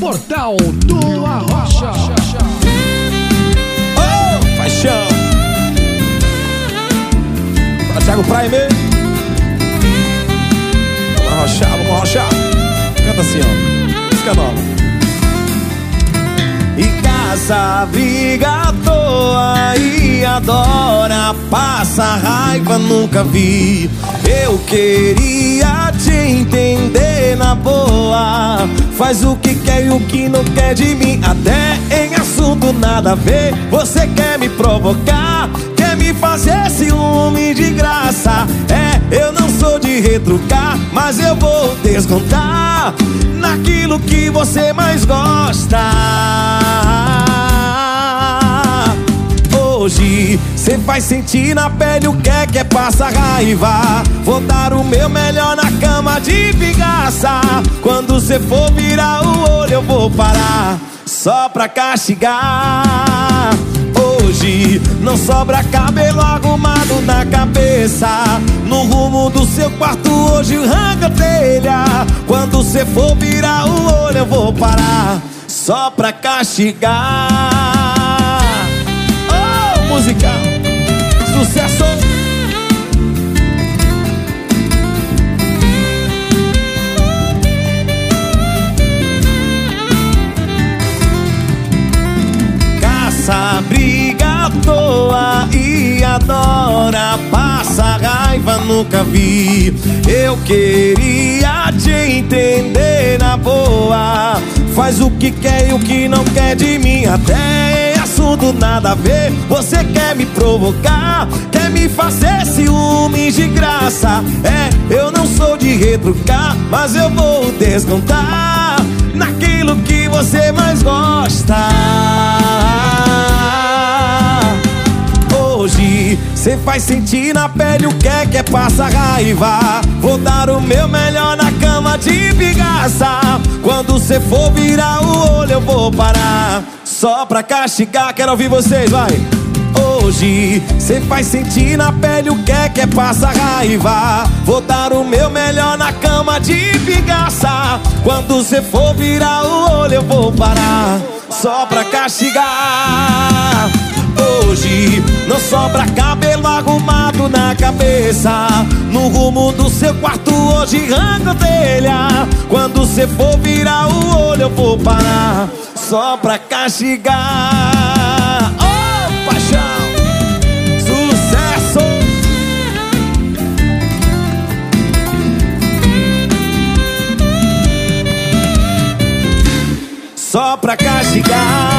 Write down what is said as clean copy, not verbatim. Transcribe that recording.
Portal do Arrocha. Oh, paixão. Para Thiago Prime. Vamos arrochar. Canta assim, ó. Música nova. E casa, briga à toa e adora, passa raiva, nunca vi. Eu queria te entender na boa, faz o que quer e o que não quer de mim. Até em assunto nada a ver, você quer me provocar, quer me fazer ciúme de graça. Eu não sou de retrucar, mas eu vou descontar naquilo que você mais gosta. Hoje cê vai sentir na pele o que é passar raiva. Vou dar o meu melhor na cama de vingança. Quando cê for virar o olho eu vou parar só pra castigar. Hoje não sobra cabelo arrumado na cabeça. No rumo do seu quarto hoje arranca a telha. Quando cê for virar o olho eu vou parar só pra castigar. Oh, música, sucesso. Caça, briga à toa e adora, passa raiva, nunca vi. Eu queria te entender na boa, faz o que quer e o que não quer de mim. Até em assunto nada a ver, você quer me provocar, quer me fazer ciúmes de graça. Eu não sou de retrucar, mas eu vou descontar naquilo que você mais gosta. Hoje cê vai sentir na pele o que é passar raiva. Vou dar o meu melhor na cama de vingança. Quando cê for virar o olho eu vou parar só pra castigar. Quero ouvir vocês, vai. Hoje cê vai sentir na pele o que é passar raiva. Vou dar o meu melhor na cama de vingança. Quando cê for virar o olho eu vou parar só pra castigar. Hoje não sobra cabelo arrumado na cabeça. No rumo do seu quarto hoje arranca a telha. Quando cê for virar o olho eu vou parar só pra castigar. Oh, paixão, sucesso. Só pra castigar.